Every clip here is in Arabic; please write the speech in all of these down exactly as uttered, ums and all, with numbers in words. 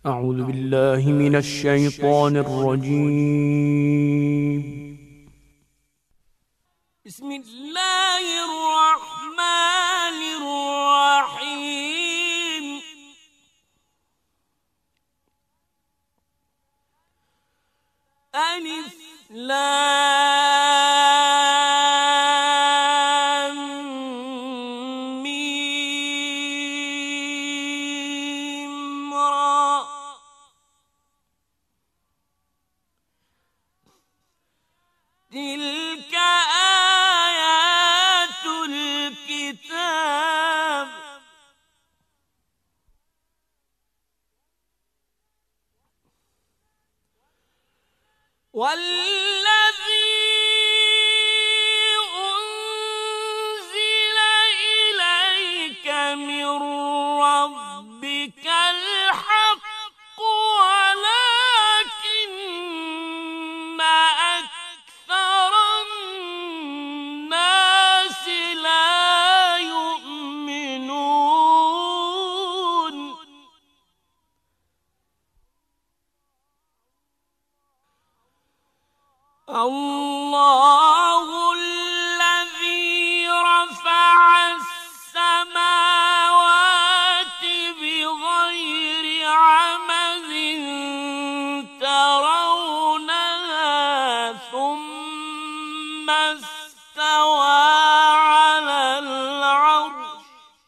أعوذ بالله من الشيطان الرجيم. بسم الله الرحمن الرحيم. ألف لام ميم را. تلك آيات الكتاب. والذي أنزل إليك من ربك الحق ولكن أكثر الناس لا يؤمنون. الله الذي رفع السماوات بغير عمد ترونها ثم استوى على العرش.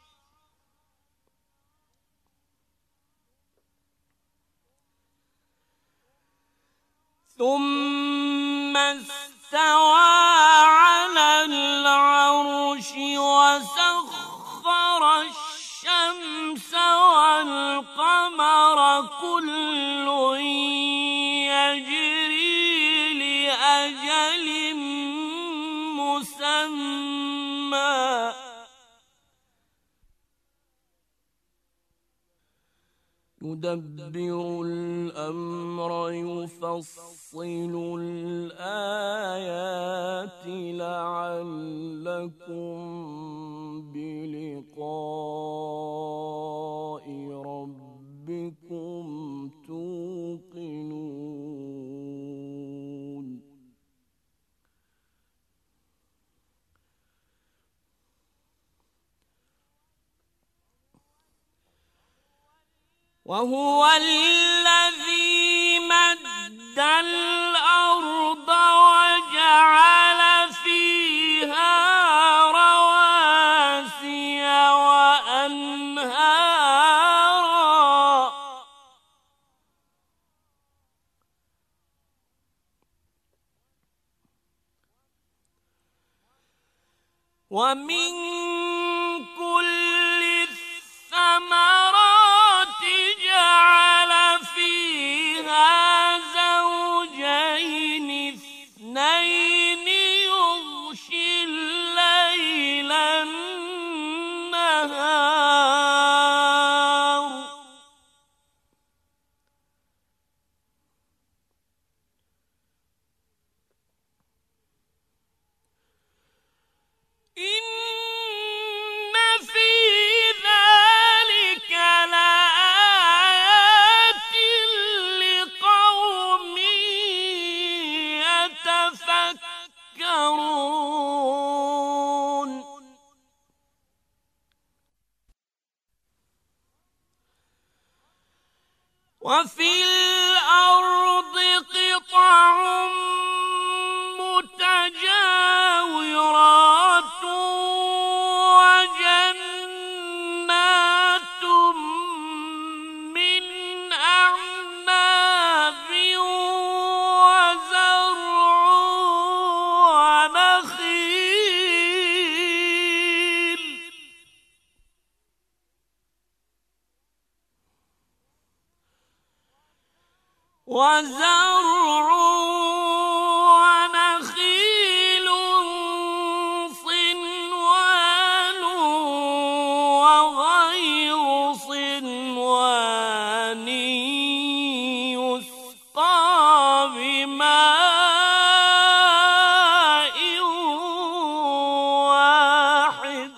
ثم استوى على العرش وسخر الشمس والقمر كل يجري لأجل مسمى. يدبر الأمر يفصل الآيات لعلكم بلقاء ربكم توقنون. وهو الذي مد الأرض وجعل فيها رواسي وأنهارا ومن كل الثمرات جعل فيها زوجين اثنين يغشي الليل النهار إن في ذلك لآيات لقوم يتفكرون. وفي الأرض قطع متجاورات وجنات من أعناب وزرع ونخيل وزرع ونخيل صنوان وغير صنوان يسقى بماء واحد.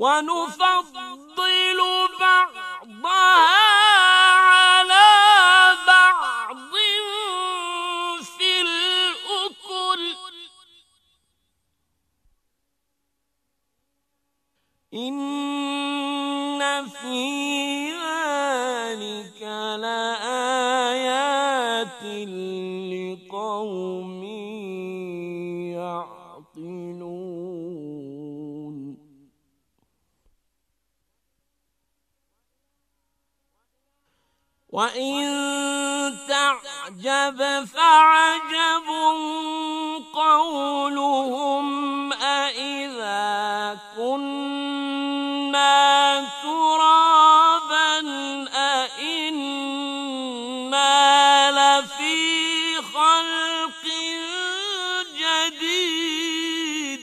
ونفضل بعضها على بعض في الأكل إن في ذلك لآيات لقوم يعقلون. وإن تعجب فعجب قولهم أإذا كنا ترابا أإنا لفي خلق جديد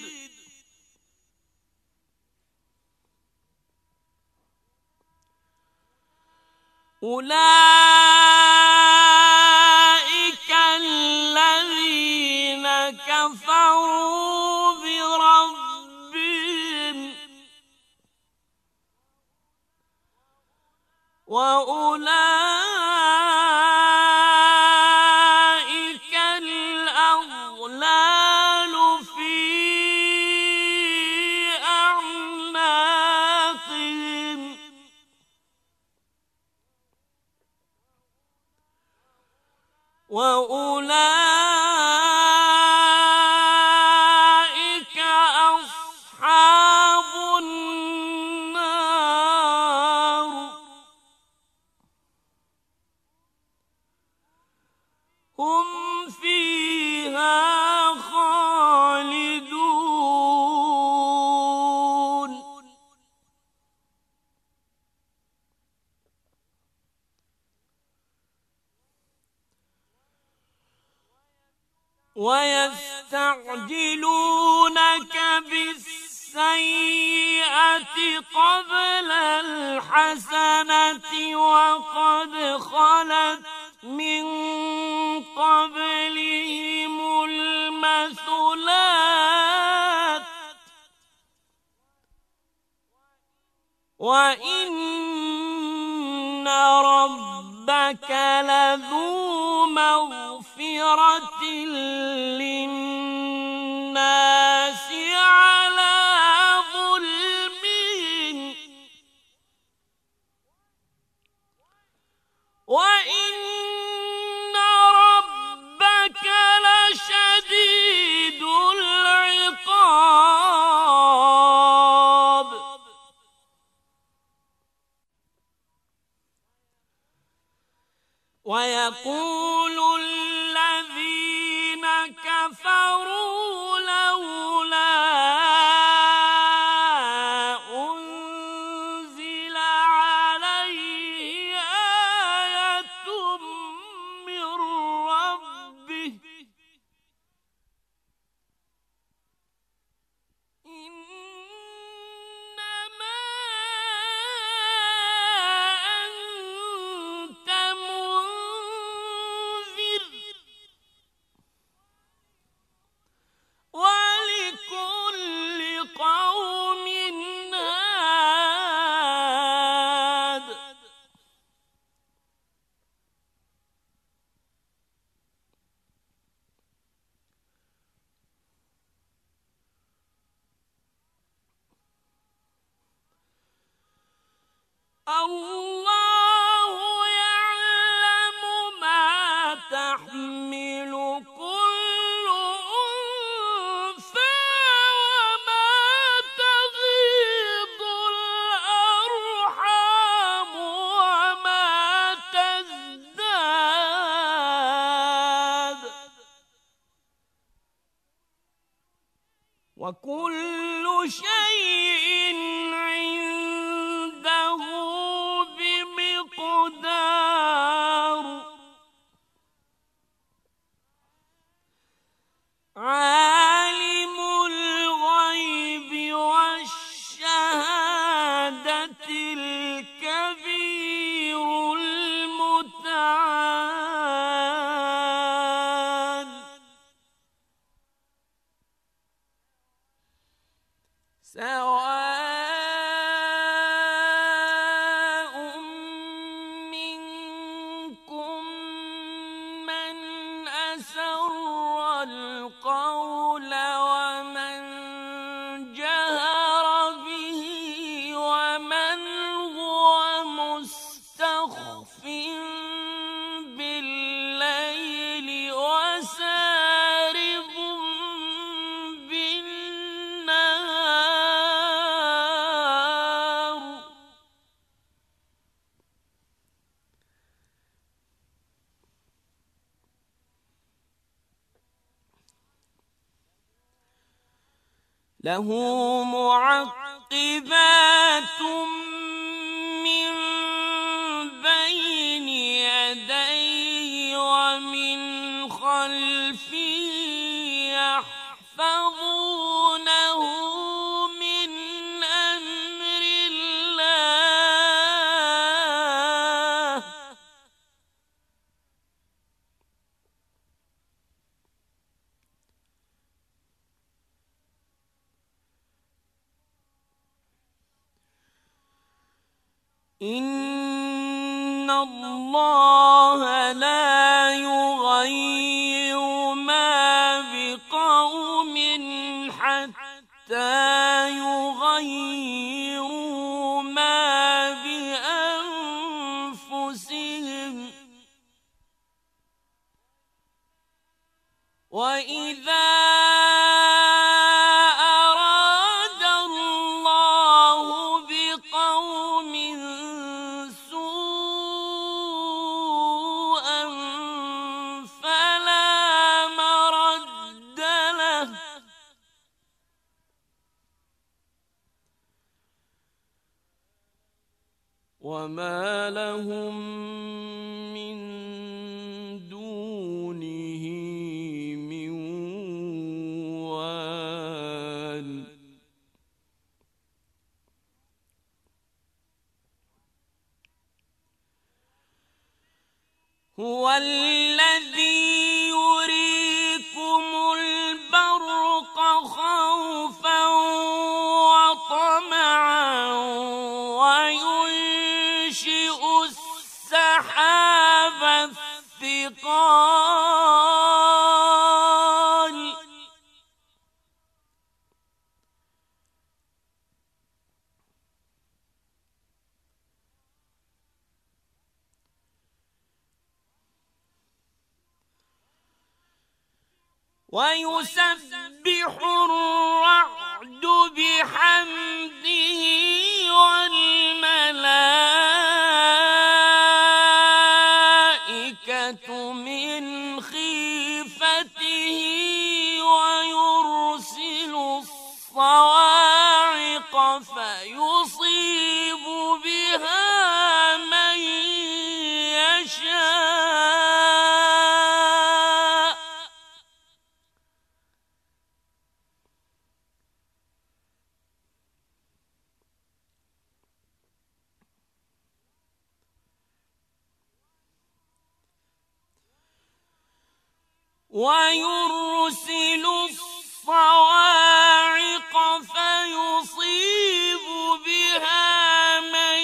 أولئك الذين كفروا بربهم وأولئك الأغلال في أعناقهم وأولئك أصحاب النار هم فيها خالدون. ويستعجلونك بالسيئة قبل الحسنة وقد خلت من قبلهم المثلات وإن ربك لذو مغفرة للناس على ظلمهم وإن ربك لشديد العقاب. ويقول الذين كفروا لولا أنزل عليه آية من ربه إنما أنت منذر ولكل قوم هاد. الله يعلم ما تحمل كل أنثى وما تغيض الأرحام وما تزداد وكل شيء عنده بمقدار. عالم الغيب والشهادة الكبير المتعال. سواء له معقبات من بين يديه ومن خلفه يحفظونه من أمر الله إن الله لا يغير ما بقوم حتى يغيروا ما بأنفسهم وإذا أراد الله بقوم سوءا فلا مرد له وما لهم من دونه من وال هو الذي يريكم البرق خوفا وطمعا وينشئ السحاب الثقال ويسبح الرعد بحمده والملائكة من خيفته ويرسل الصواعق فيصيب بها من يشاء ويرسل الصواعق فيصيب بها من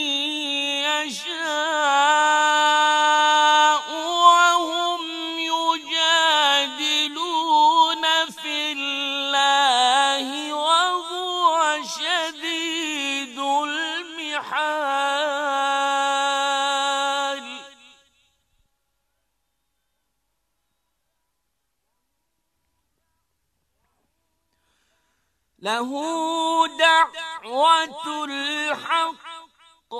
يشاء وهم يجادلون في الله وهو شديد المحال له دعوة الحق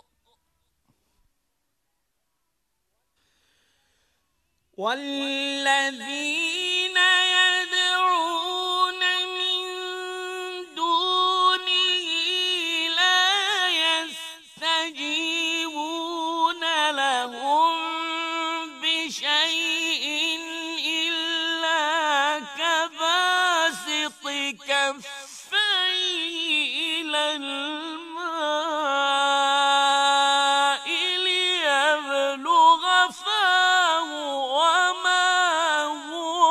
والذين يدعون من دونه لا يستجيبون لهم بشيء إلا كباسط كفيه إلى الماء ليبلغ فاه وما هو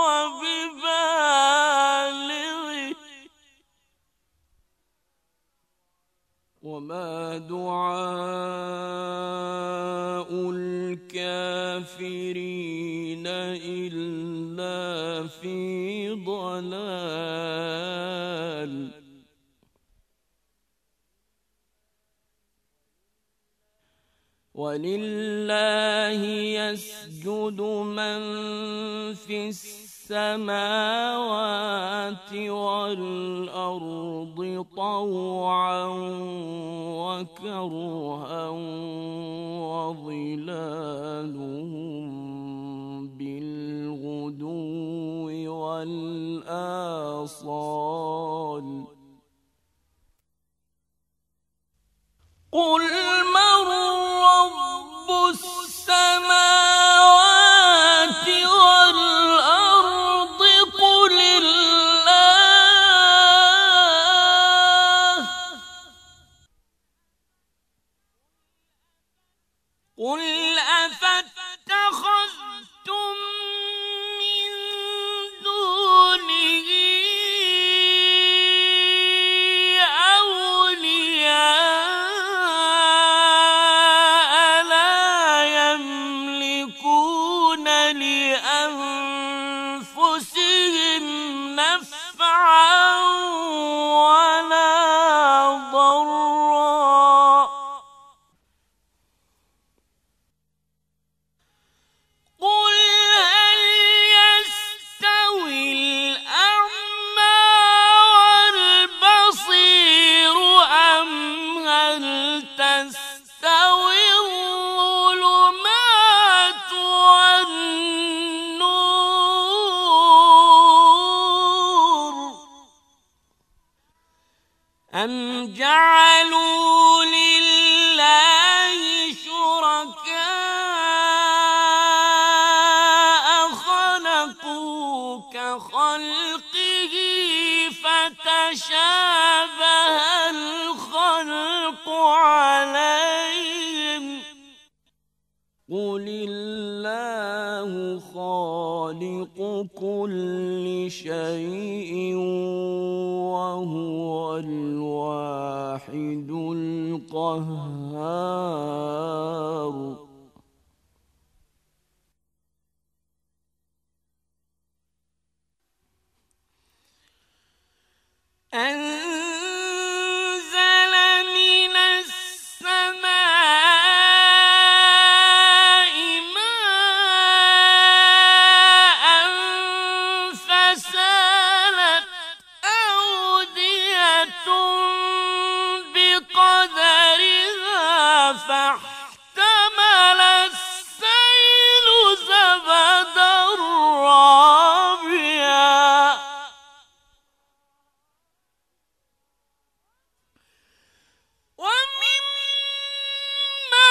ببالغه وما دعاء الكافرين إلا في ضلال ولله يسجد من في السماوات والأرض طوعا وكرها وظلالهم بالغدو والآصال قل من رب السماوات والأرض قل الله قل أفاتخذتم من دونه أولياء لا يملكون لأنفسهم نفعا ولا ضرا قل هل يستوي الأعمى والبصير أم هل تستوي الظلمات والنور أم جعلوا لله شركاء خلقوا كخلقه فتشابه الخلق عليهم قل الله خالق كل شيء وهو الواحد القهار أنزل من السماء ماء فسالت أودية بقدرها فاحتمل السيل زبدا رابيا ومما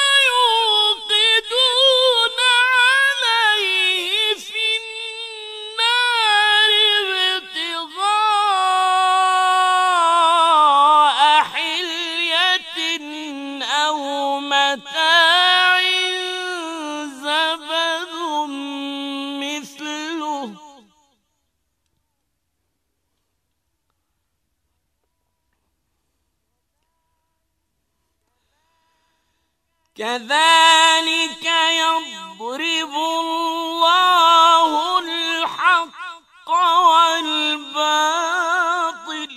يوقدون عليه في النار ابتغاء حلية أو متاع زبد مثله كذلك يضرب الله الحق والباطل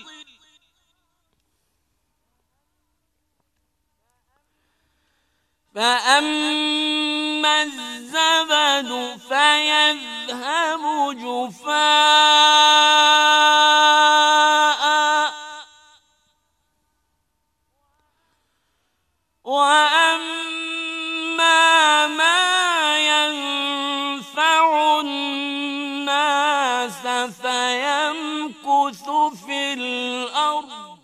فأما الزبد فيذهب جفاء وأما ما ينفع الناس فيمكث في الأرض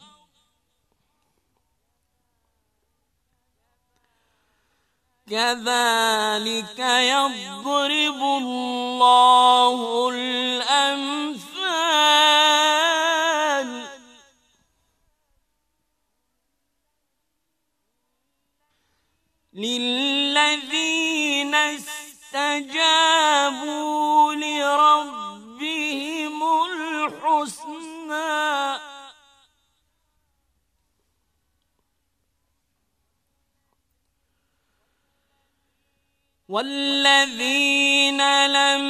كذلك يضرب الله الأمثال للذين استجابوا لربهم الحسنى والذين لم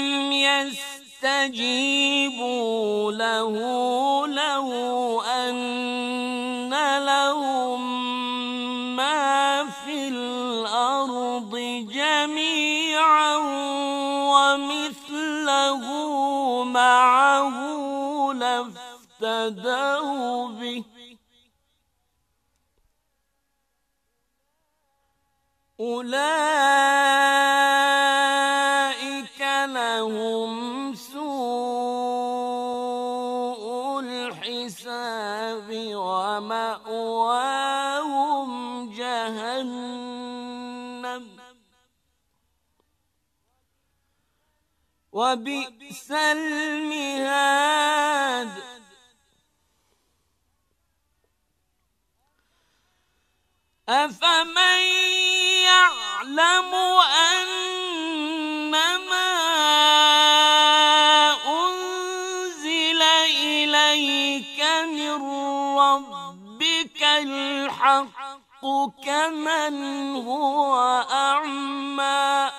يستجيبوا له لو أن لهم ما في الأرض جميعا ومثله معه لافتدوا به أولئك لهم سوء الحساب ومأواهم جهنم وبئس المهاد أفمن يعلم أنما أنزل إليك من ربك الحق كمن هو أعمى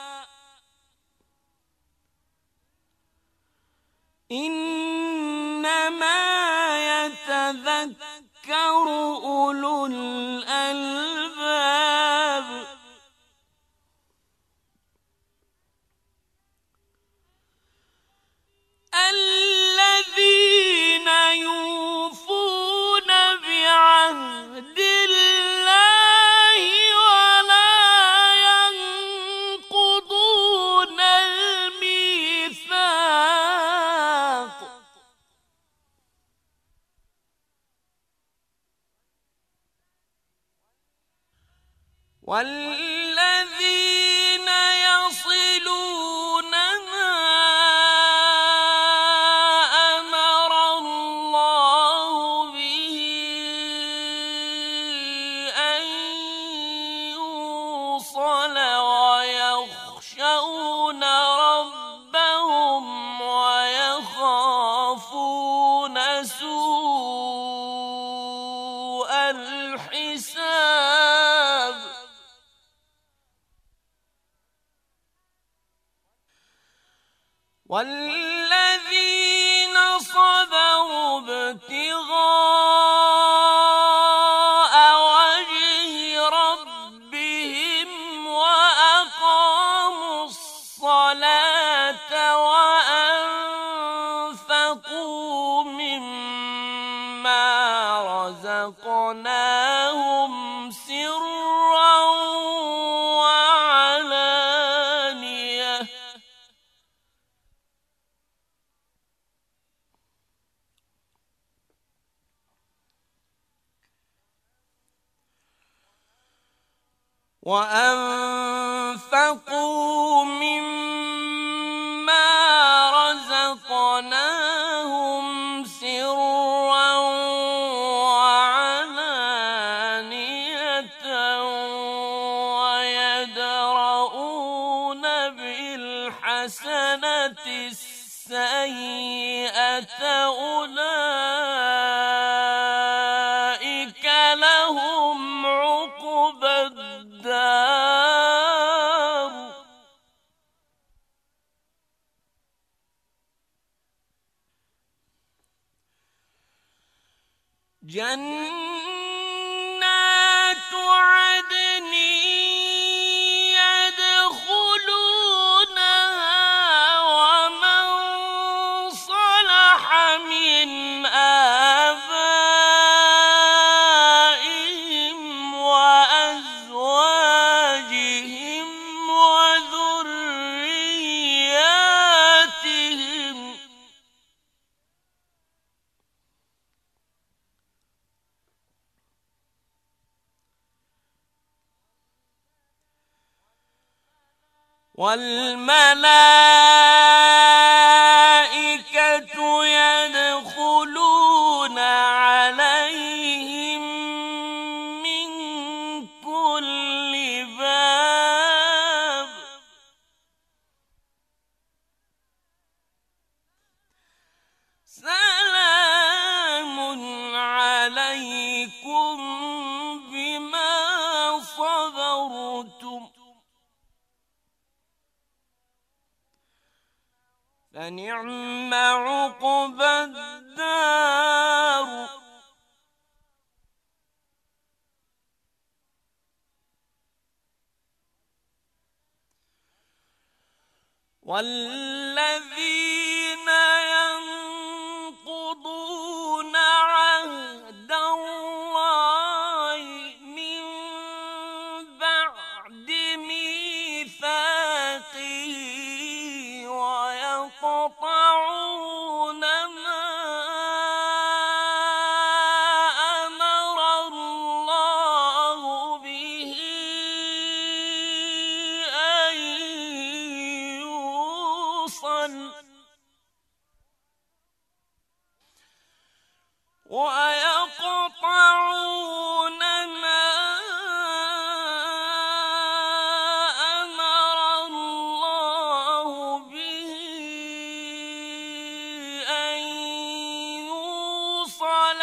إنما يتذكر أولو الألباب الذين يوفون بعهد الله ولا ينقضون الميثاق والذين يصلون ما أمر الله به أن يوصل ويخشون ربهم ويخافون سوء الحساب والذين صبروا ابتغاء وجه ربهم وأقاموا الصلاة وأنفقوا مما رزقناهم سرا وعلانية وأنفقوا مما رزقناهم سرا وعلانية ويدرؤون بالحسنة السيئة أولئك لهم عقبى الدار جنات عدن يدخلونها ومن صلح من آبائهم وأزواجهم وذرياتهم والملائكة يدخلون عليهم من كل باب سلام عليكم بما صبرتم فنعم عقبى الدار والذين ينقضون عهد الله من بعد ميثاقه ويقطعون ما ويقطعون ما أمر الله به أن يوصل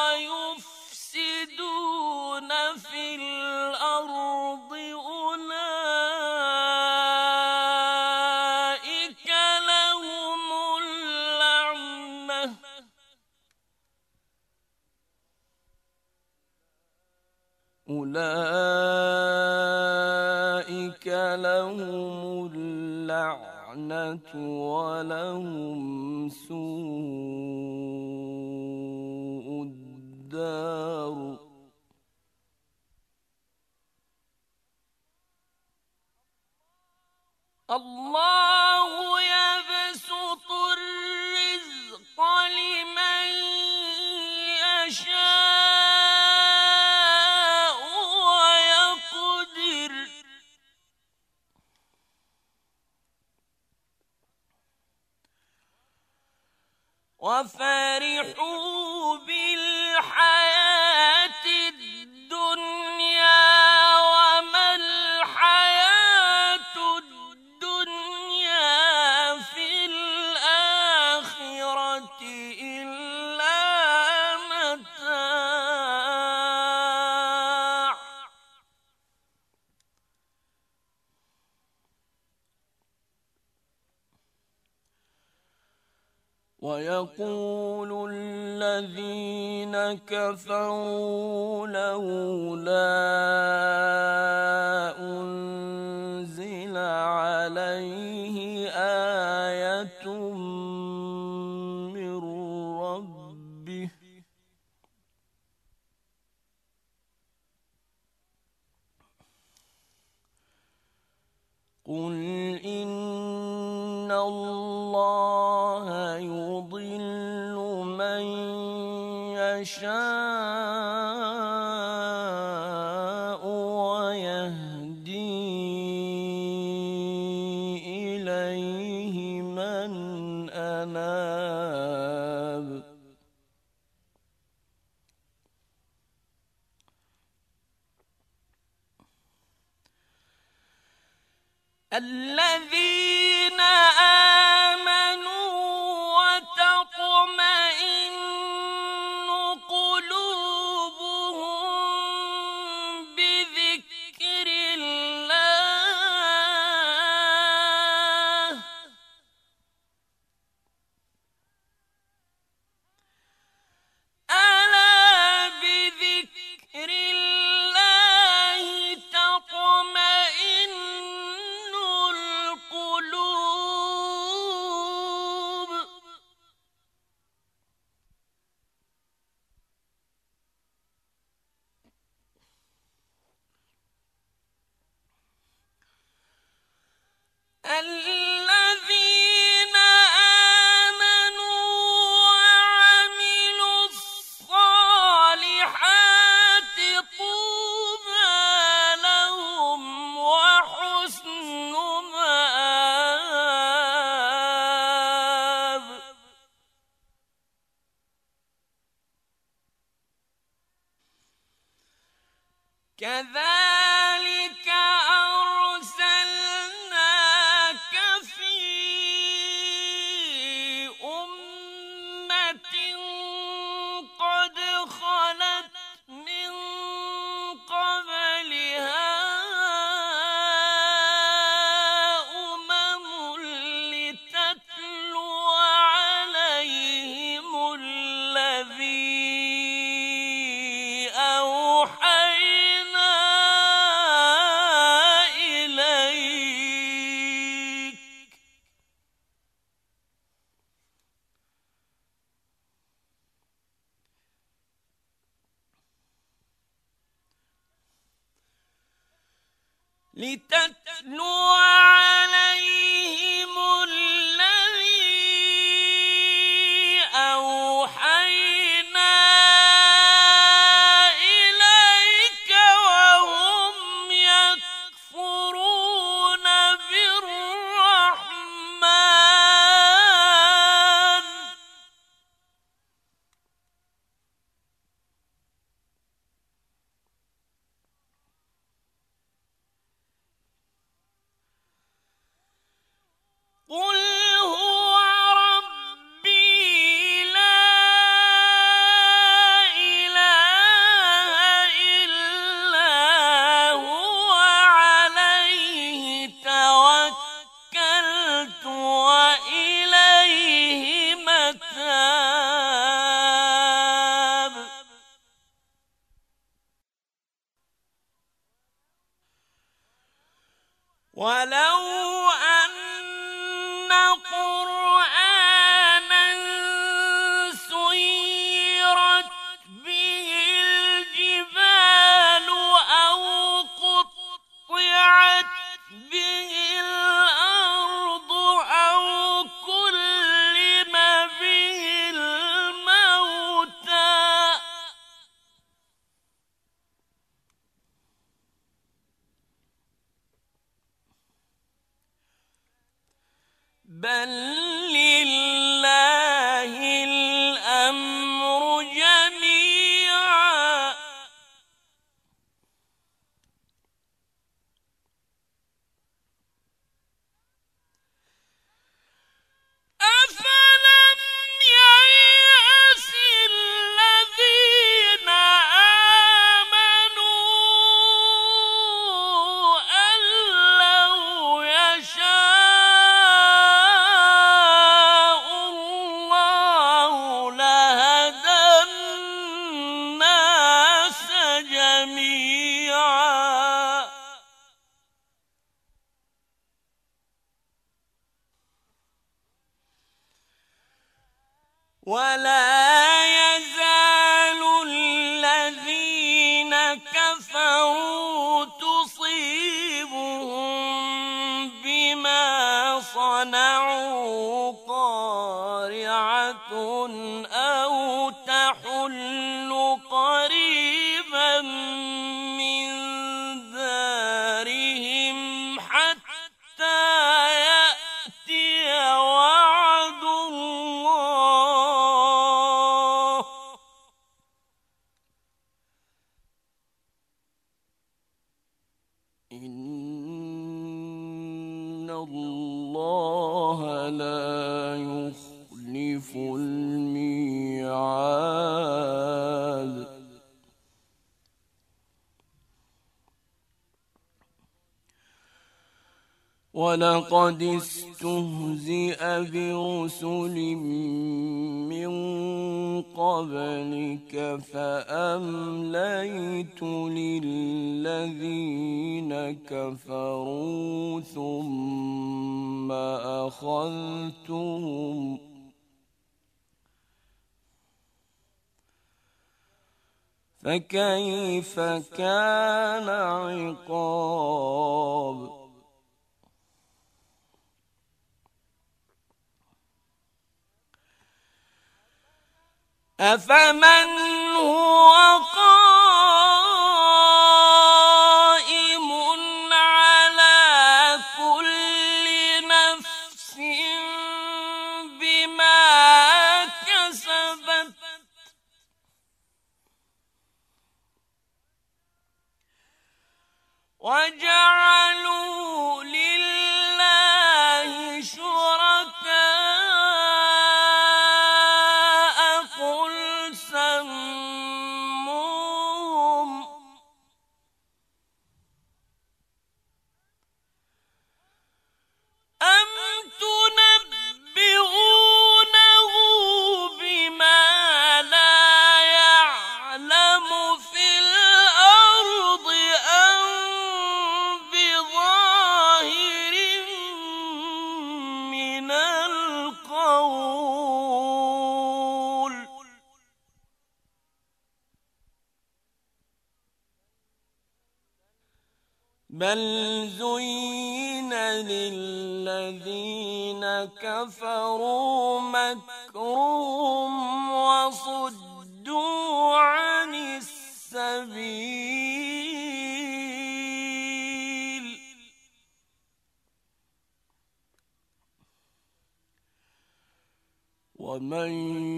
ويفسدون في الأرض أولئك لهم اللعنة أولئك لهم اللعنة ولهم سوء الدار. الله يبسط الرزق لمن يشاء ويقدر وفرحوا بالحياة الدنيا وما الحياة الدنيا في الآخرة إلا متاع. ويقول الذين كفروا لولا أنزل عليه آية من ربه قل إن الله يضل من يشاء ويهدي إليه من أناب. الذين آمنوا وتطمئن قلوبهم بذكر الله ألا بذكر الله تطمئن القلوب. الذين آمنوا وعملوا الصالحات طوبى لهم وحسن مآب. كذلك أرسلناك في أمة قد خلت من قبلها أمم لتتلو عليهم الذي أوحينا إليك. لتتلو عليهم الذي أوحينا إليك وهم يكفرون بالرحمن ولو أن قرآنا سيرت به الجبال أو قطعت به الأرض أو كلم به الموتى بل لله الأمر جميعا أفلم ييأس الذين آمنوا أن لو يشاء الله لهدى الناس جميعا ولا يزال الذين كفروا تصيبهم بما صنعوا قارعة أو تحل قريبا من دارهم حتى يأتي وعد الله إن الله لا يخلف الميعاد ولقد استهزئ برسل من قبلك فأمليت للذين كفروا ثم أخذتهم فكيف كان عقاب أفمن هو قائم على كل نفس بما كسبت وجعلوا لله شركاء قل سموهم أم تنبئونه بما لا يعلم في الأرض أم بظاهر من القول بل زين للذين كفروا مكرهم وصدوا عن السبيل ومن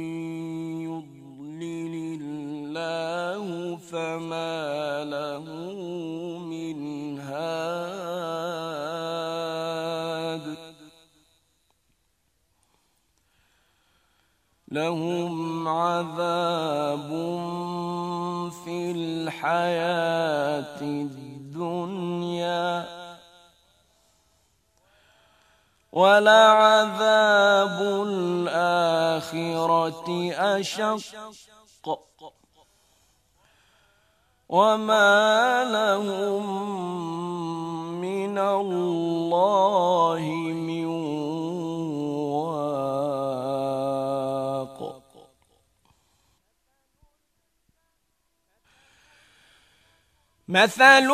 يضلل الله فما له من هاد لهم عذاب في الحياة الدنيا ولعذاب الآخرة أشق وما لهم من الله من واق. مثل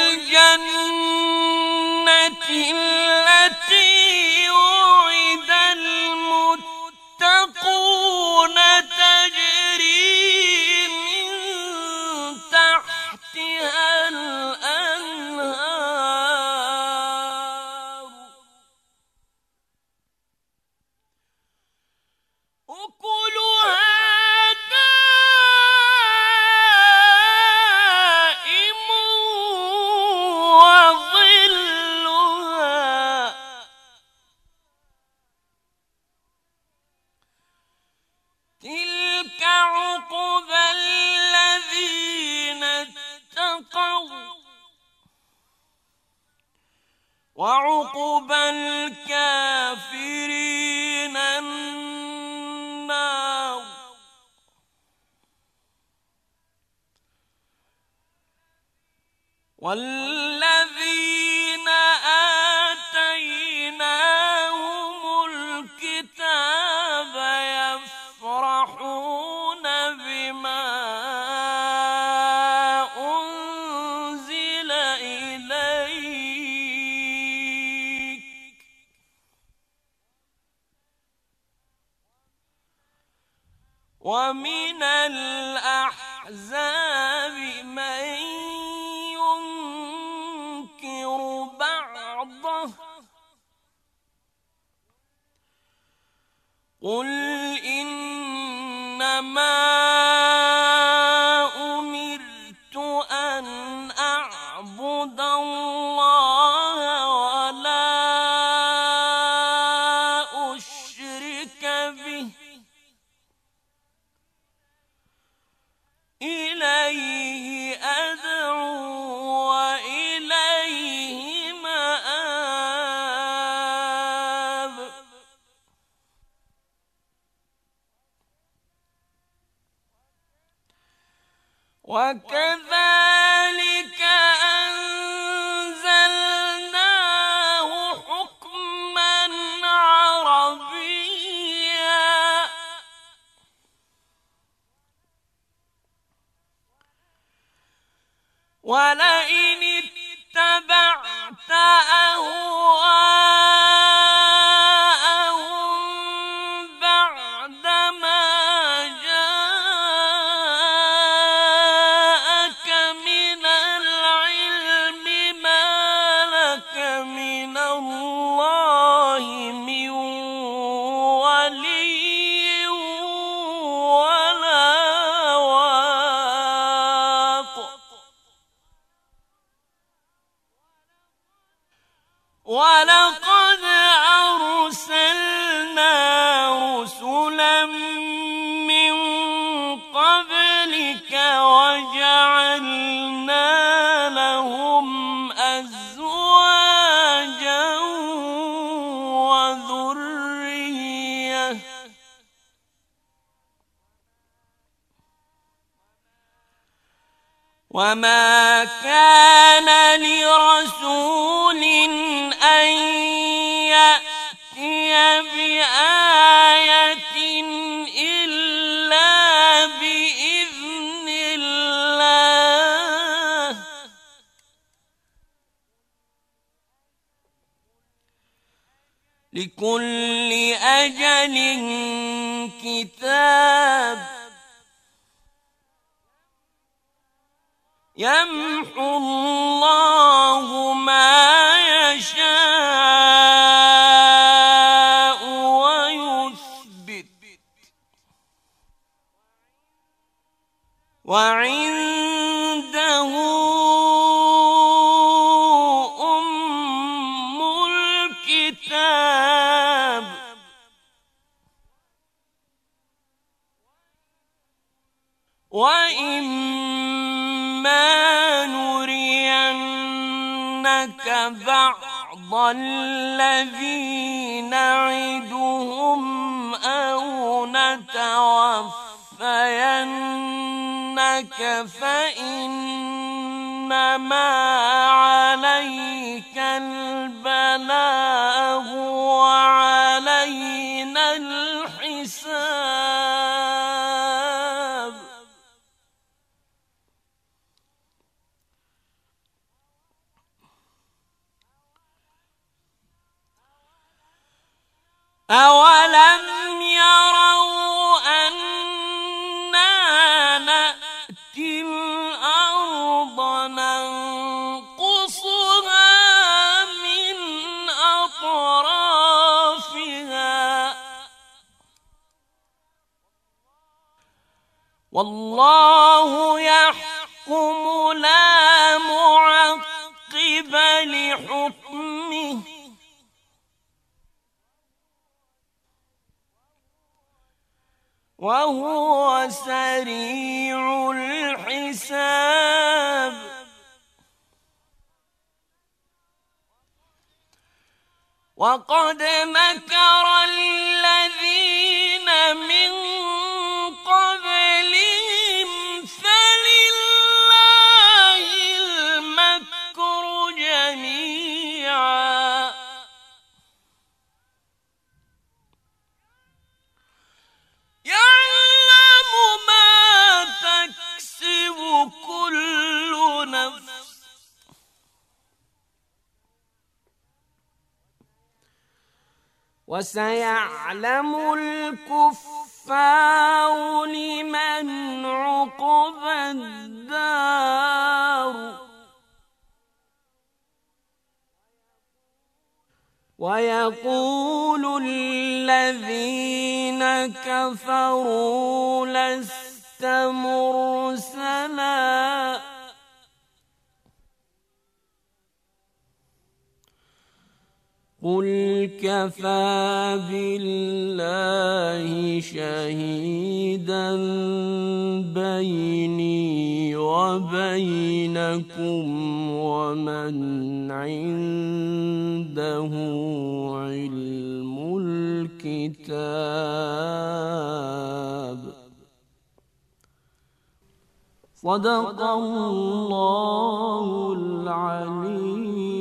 الجنة التي وعد المتقون تجري من تحتها الأنهار أكلها دائم وظلها تلك عقبى الذين اتقوا وعقبى الكافرين النار. والذين آتيناهم الكتاب يفرحون بما أنزل إليك ومن الأحزاب من ينكر بعضه قل إنما أمرت أن أعبد الله ولا أشرك به إليه أدعو وإليه مآب. وكذلك أنزلناه حكما عربيا ولئن اتبعت أهواءهم بعدما جاءك من العلم ما لك من الله من ولي ولا واق. ولقد أرسلنا رسلا من قبلك وجعلنا لهم أزواجا وذرية وما كان لرسول أن يأتي بآية إلا بإذن الله لكل أجل كتاب يمحو الله ما يشاء ويثبت وعنده أم الكتاب وإما نرينك بعض الذي نعدهم أو نتوفينك فإنما عليك البلاغ وعلينا الحساب. أولم يروا أنا نأتي الأرض ننقصها من أطرافها والله يحكم لا معقب لحكمه وهو سريع الحساب. وقد مكر الذين من قبلهم فلله المكر جميعا يعلم ما تكسب كل نفس وسيعلم الكفار لمن عقبى الدار ويقول الذين كفروا لست مرسلا قل كفى بالله شهيدا بيني وبينكم ومن عنده علم الكتاب. صدق الله العليم.